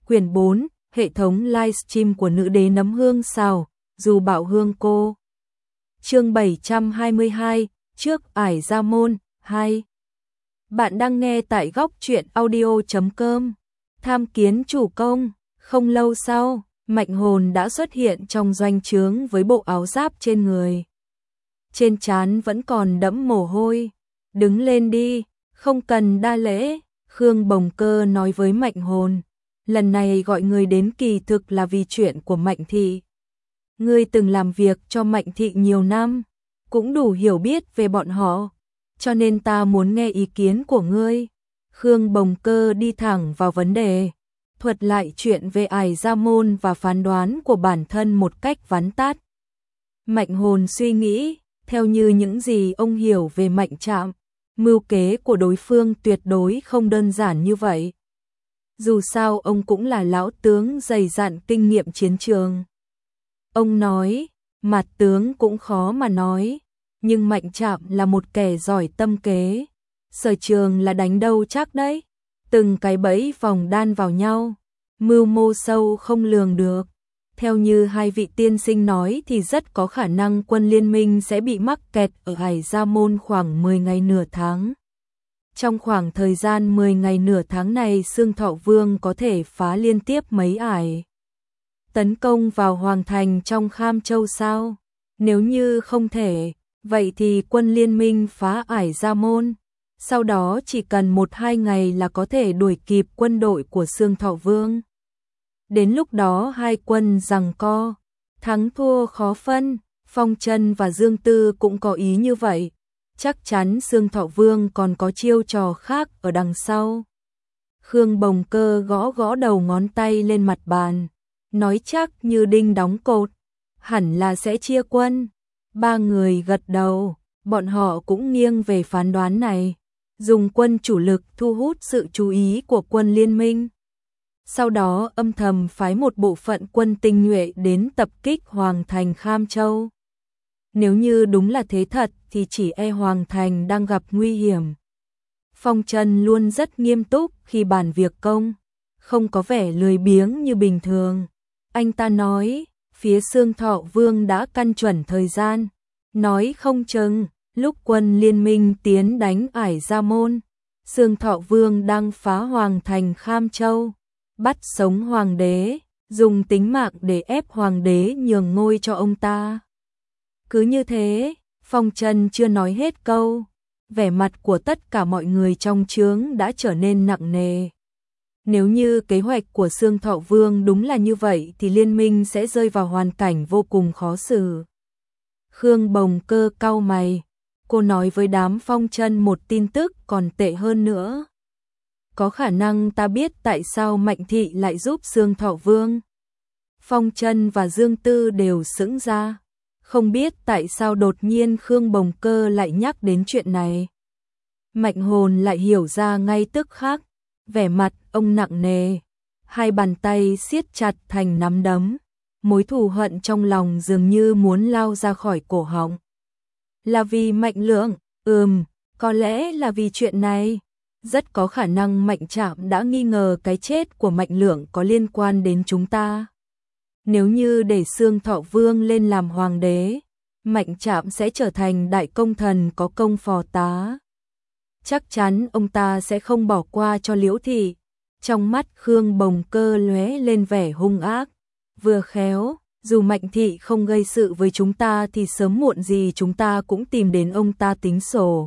Quyển 4, hệ thống livestream của nữ đế nấm hương xào, dù bạo hương cô. Chương 722, trước ải ra môn, 2. Bạn đang nghe tại góc truyện audio.com. Tham kiến chủ công. Không lâu sau, Mạnh Hồn đã xuất hiện trong doanh trướng với bộ áo giáp trên người. Trên trán vẫn còn đẫm mồ hôi. Đứng lên đi, không cần đa lễ, Khương Bồng Cơ nói với Mạnh Hồn. Lần này gọi người đến kỳ thực là vì chuyện của Mạnh Thị. Ngươi từng làm việc cho Mạnh Thị nhiều năm, cũng đủ hiểu biết về bọn họ, cho nên ta muốn nghe ý kiến của ngươi. Khương Bồng Cơ đi thẳng vào vấn đề, thuật lại chuyện về ải gia môn và phán đoán của bản thân một cách vắn tắt. Mạnh Hồn suy nghĩ, theo như những gì ông hiểu về Mạnh Trạm, mưu kế của đối phương tuyệt đối không đơn giản như vậy. Dù sao ông cũng là lão tướng dày dặn kinh nghiệm chiến trường. Ông nói, mặt tướng cũng khó mà nói, nhưng Mạnh Trạm là một kẻ giỏi tâm kế. Sở trường là đánh đâu chắc đấy, từng cái bẫy vòng đan vào nhau, mưu mô sâu không lường được. Theo như hai vị tiên sinh nói thì rất có khả năng quân liên minh sẽ bị mắc kẹt ở ải gia môn khoảng 10 ngày nửa tháng. Trong khoảng thời gian 10 ngày nửa tháng này, Xương Thọ Vương có thể phá liên tiếp mấy ải tấn công vào hoàng thành trong Kham Châu sao? Nếu như không thể, vậy thì quân liên minh phá ải gia môn, sau đó chỉ cần 1-2 ngày là có thể đuổi kịp quân đội của Xương Thọ Vương. Đến lúc đó hai quân giằng co, thắng thua khó phân. Phong Trân và Dương Tư cũng có ý như vậy. Chắc chắn Xương Thọ Vương còn có chiêu trò khác ở đằng sau. Khương Bồng Cơ gõ gõ đầu ngón tay lên mặt bàn, nói chắc như đinh đóng cột, hẳn là sẽ chia quân. Ba người gật đầu, bọn họ cũng nghiêng về phán đoán này, dùng quân chủ lực thu hút sự chú ý của quân liên minh. Sau đó âm thầm phái một bộ phận quân tinh nhuệ đến tập kích Hoàng thành Kham Châu. Nếu như đúng là thế thật thì chỉ e Hoàng thành đang gặp nguy hiểm. Phong Trân luôn rất nghiêm túc khi bàn việc công, không có vẻ lười biếng như bình thường. Anh ta nói, phía Xương Thọ Vương đã căn chuẩn thời gian, nói không chừng lúc quân liên minh tiến đánh ải gia môn, Xương Thọ Vương đang phá Hoàng thành Kham Châu, bắt sống hoàng đế, dùng tính mạng để ép hoàng đế nhường ngôi cho ông ta. Cứ như thế, Phong Trân chưa nói hết câu, vẻ mặt của tất cả mọi người trong trướng đã trở nên nặng nề. Nếu như kế hoạch của Xương Thọ Vương đúng là như vậy thì liên minh sẽ rơi vào hoàn cảnh vô cùng khó xử. Khương Bồng Cơ cau mày, cô nói với đám Phong Trân một tin tức còn tệ hơn nữa. Có khả năng ta biết tại sao Mạnh Thị lại giúp Xương Thọ Vương. Phong Trân và Dương Tư đều sững ra, không biết tại sao đột nhiên Khương Bồng Cơ lại nhắc đến chuyện này. Mạnh Hồn lại hiểu ra ngay tức khắc, vẻ mặt ông nặng nề, hai bàn tay siết chặt thành nắm đấm, mối thù hận trong lòng dường như muốn lao ra khỏi cổ họng. Là vì Mạnh Lượng? Có lẽ là vì chuyện này. Rất có khả năng Mạnh Trạm đã nghi ngờ cái chết của Mạnh Lượng có liên quan đến chúng ta. Nếu như để Xương Thọ Vương lên làm hoàng đế, Mạnh Trạm sẽ trở thành đại công thần có công phò tá. Chắc chắn ông ta sẽ không bỏ qua cho Liễu Thị. Trong mắt Khương Bồng Cơ lóe lên vẻ hung ác. Vừa khéo, dù Mạnh Thị không gây sự với chúng ta thì sớm muộn gì chúng ta cũng tìm đến ông ta tính sổ.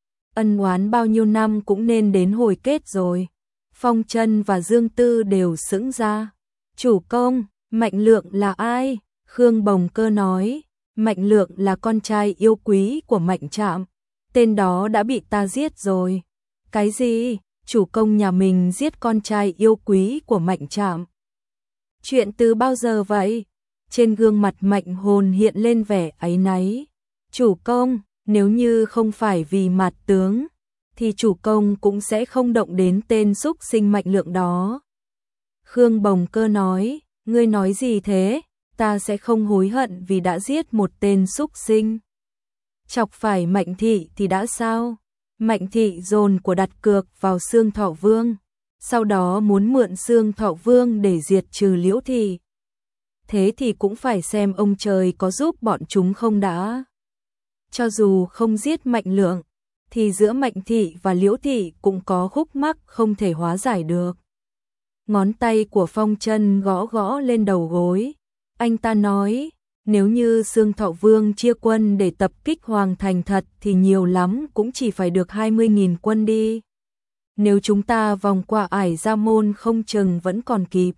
Ân oán bao nhiêu năm cũng nên đến hồi kết rồi. Phong Trân và Dương Tư đều sững ra. Chủ công, Mạnh Lượng là ai? Khương Bồng Cơ nói, Mạnh Lượng là con trai yêu quý của Mạnh Trạm. Tên đó đã bị ta giết rồi. Cái gì? Chủ công nhà mình giết con trai yêu quý của Mạnh Trạm? Chuyện từ bao giờ vậy? Trên gương mặt Mạnh Hồn hiện lên vẻ áy náy. Chủ công, nếu như không phải vì mặt tướng, thì chủ công cũng sẽ không động đến tên xúc sinh Mạnh Lượng đó. Khương Bồng Cơ nói, ngươi nói gì thế? Ta sẽ không hối hận vì đã giết một tên xúc sinh. Chọc phải Mạnh Thị thì đã sao? Mạnh Thị dồn của đặt cược vào Xương Thọ Vương, sau đó muốn mượn Xương Thọ Vương để diệt trừ Liễu Thị. Thế thì cũng phải xem ông trời có giúp bọn chúng không đã. Cho dù không giết Mạnh Lượng, thì giữa Mạnh Thị và Liễu Thị cũng có khúc mắc không thể hóa giải được. Ngón tay của Phong Chân gõ gõ lên đầu gối. Anh ta nói, nếu như Xương Thọ Vương chia quân để tập kích Hoàng Thành thật thì nhiều lắm cũng chỉ phải được 20.000 quân đi. Nếu chúng ta vòng qua Ải Gia Môn không chừng vẫn còn kịp.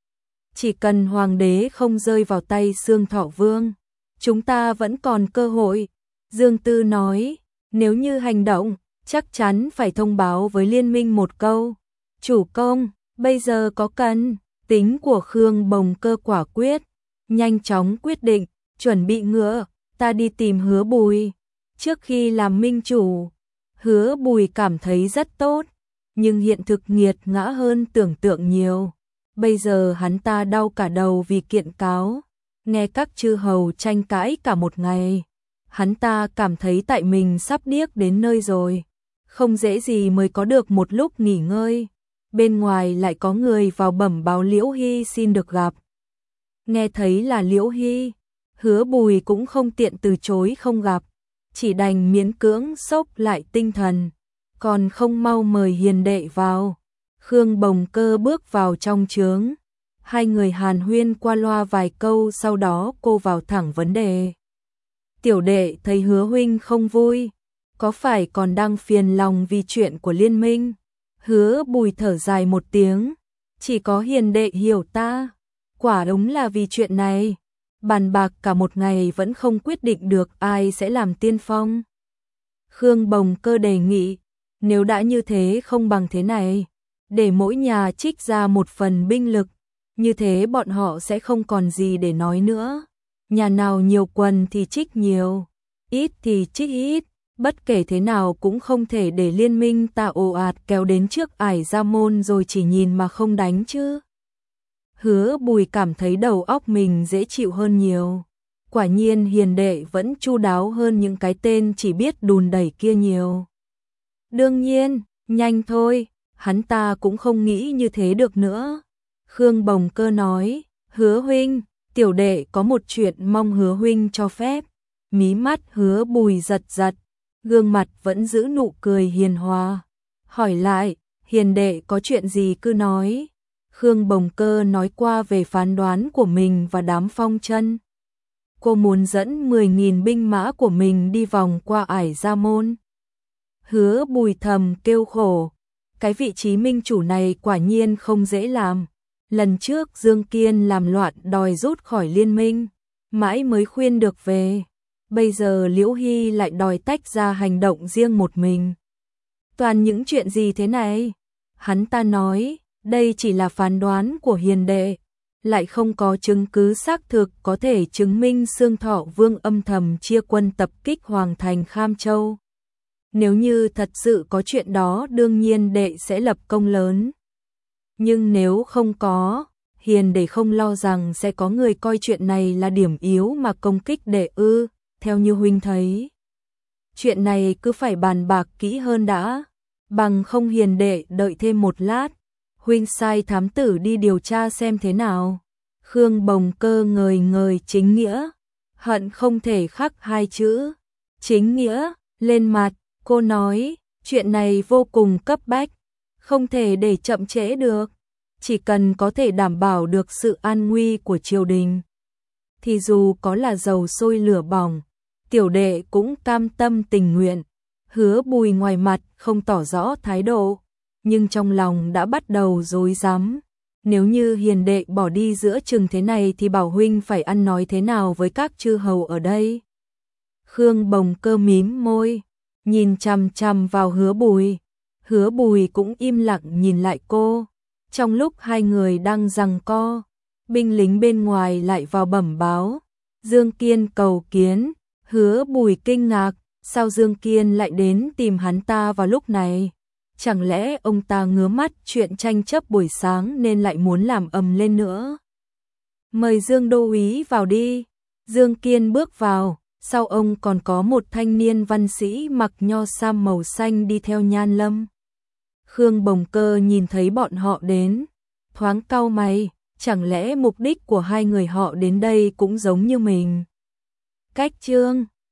Chỉ cần Hoàng đế không rơi vào tay Xương Thọ Vương, chúng ta vẫn còn cơ hội. Dương Tư nói, nếu như hành động, chắc chắn phải thông báo với liên minh một câu. Chủ công, bây giờ có cần. Tính của Khương Bồng Cơ quả quyết, nhanh chóng quyết định, chuẩn bị ngựa, ta đi tìm Hứa Bùi. Trước khi làm minh chủ, Hứa Bùi cảm thấy rất tốt, nhưng hiện thực nghiệt ngã hơn tưởng tượng nhiều. Bây giờ hắn ta đau cả đầu vì kiện cáo, nghe các chư hầu tranh cãi cả một ngày. Hắn ta cảm thấy tại mình sắp điếc đến nơi rồi, không dễ gì mới có được một lúc nghỉ ngơi. Bên ngoài lại có người vào bẩm báo Liễu Hy xin được gặp. Nghe thấy là Liễu Hy, Hứa Bùi cũng không tiện từ chối không gặp, chỉ đành miễn cưỡng xốc lại tinh thần, còn không mau mời hiền đệ vào. Khương Bồng Cơ bước vào trong trướng, hai người hàn huyên qua loa vài câu, sau đó cô vào thẳng vấn đề. Tiểu đệ thấy Hứa huynh không vui, có phải còn đang phiền lòng vì chuyện của liên minh? Hứa Bùi thở dài một tiếng, chỉ có hiền đệ hiểu ta, quả đúng là vì chuyện này, bàn bạc cả một ngày vẫn không quyết định được ai sẽ làm tiên phong. Khương Bồng Cơ đề nghị, nếu đã như thế không bằng thế này, để mỗi nhà trích ra một phần binh lực, như thế bọn họ sẽ không còn gì để nói nữa. Nhà nào nhiều quân thì trích nhiều, ít thì trích ít, bất kể thế nào cũng không thể để liên minh ta ồ ạt kéo đến trước Ải Gia Môn rồi chỉ nhìn mà không đánh chứ. Hứa Bùi cảm thấy đầu óc mình dễ chịu hơn nhiều. Quả nhiên hiền đệ vẫn chu đáo hơn những cái tên chỉ biết đùn đẩy kia nhiều. Đương nhiên, nhanh thôi, hắn ta cũng không nghĩ như thế được nữa. Khương Bồng Cơ nói, Hứa huynh, tiểu đệ có một chuyện mong Hứa huynh cho phép. Mí mắt Hứa Bùi giật giật, gương mặt vẫn giữ nụ cười hiền hòa. Hỏi lại, hiền đệ có chuyện gì cứ nói. Khương Bồng Cơ nói qua về phán đoán của mình và đám Phong Chân. Cô muốn dẫn 10.000 binh mã của mình đi vòng qua Ải Gia Môn. Hứa Bùi thầm kêu khổ, cái vị trí minh chủ này quả nhiên không dễ làm. Lần trước Dương Kiên làm loạn đòi rút khỏi liên minh, mãi mới khuyên được về. Bây giờ Liễu Hy lại đòi tách ra hành động riêng một mình. Toàn những chuyện gì thế này? Hắn ta nói, đây chỉ là phán đoán của hiền đệ, lại không có chứng cứ xác thực có thể chứng minh Xương Thọ Vương âm thầm chia quân tập kích Hoàng thành Kham Châu. Nếu như thật sự có chuyện đó đương nhiên đệ sẽ lập công lớn. Nhưng nếu không có, hiền đệ không lo rằng sẽ có người coi chuyện này là điểm yếu mà công kích đệ ư, theo như huynh thấy. Chuyện này cứ phải bàn bạc kỹ hơn đã, bằng không hiền đệ đợi thêm một lát, huynh sai thám tử đi điều tra xem thế nào. Khương Bồng Cơ ngời ngời chính nghĩa, hận không thể khắc hai chữ chính nghĩa lên mặt. Cô nói, chuyện này vô cùng cấp bách, không thể để chậm trễ được, chỉ cần có thể đảm bảo được sự an nguy của triều đình, thì dù có là dầu sôi lửa bỏng, tiểu đệ cũng cam tâm tình nguyện. Hứa Bùi ngoài mặt không tỏ rõ thái độ, nhưng trong lòng đã bắt đầu rối rắm. Nếu như hiền đệ bỏ đi giữa chừng thế này thì bảo huynh phải ăn nói thế nào với các chư hầu ở đây. Khương Bồng Cơ mím môi, nhìn chằm chằm vào Hứa Bùi. Hứa Bùi cũng im lặng nhìn lại cô. Trong lúc hai người đang giằng co, binh lính bên ngoài lại vào bẩm báo. Dương Kiên cầu kiến. Hứa Bùi kinh ngạc, sao Dương Kiên lại đến tìm hắn ta vào lúc này? Chẳng lẽ ông ta ngứa mắt chuyện tranh chấp buổi sáng nên lại muốn làm ầm lên nữa? Mời Dương đô úy vào đi. Dương Kiên bước vào, sau ông còn có một thanh niên văn sĩ mặc nho sam màu xanh đi theo Nhan Lâm. Khương Bồng Cơ nhìn thấy bọn họ đến, thoáng cau mày, chẳng lẽ mục đích của hai người họ đến đây cũng giống như mình? Cách chương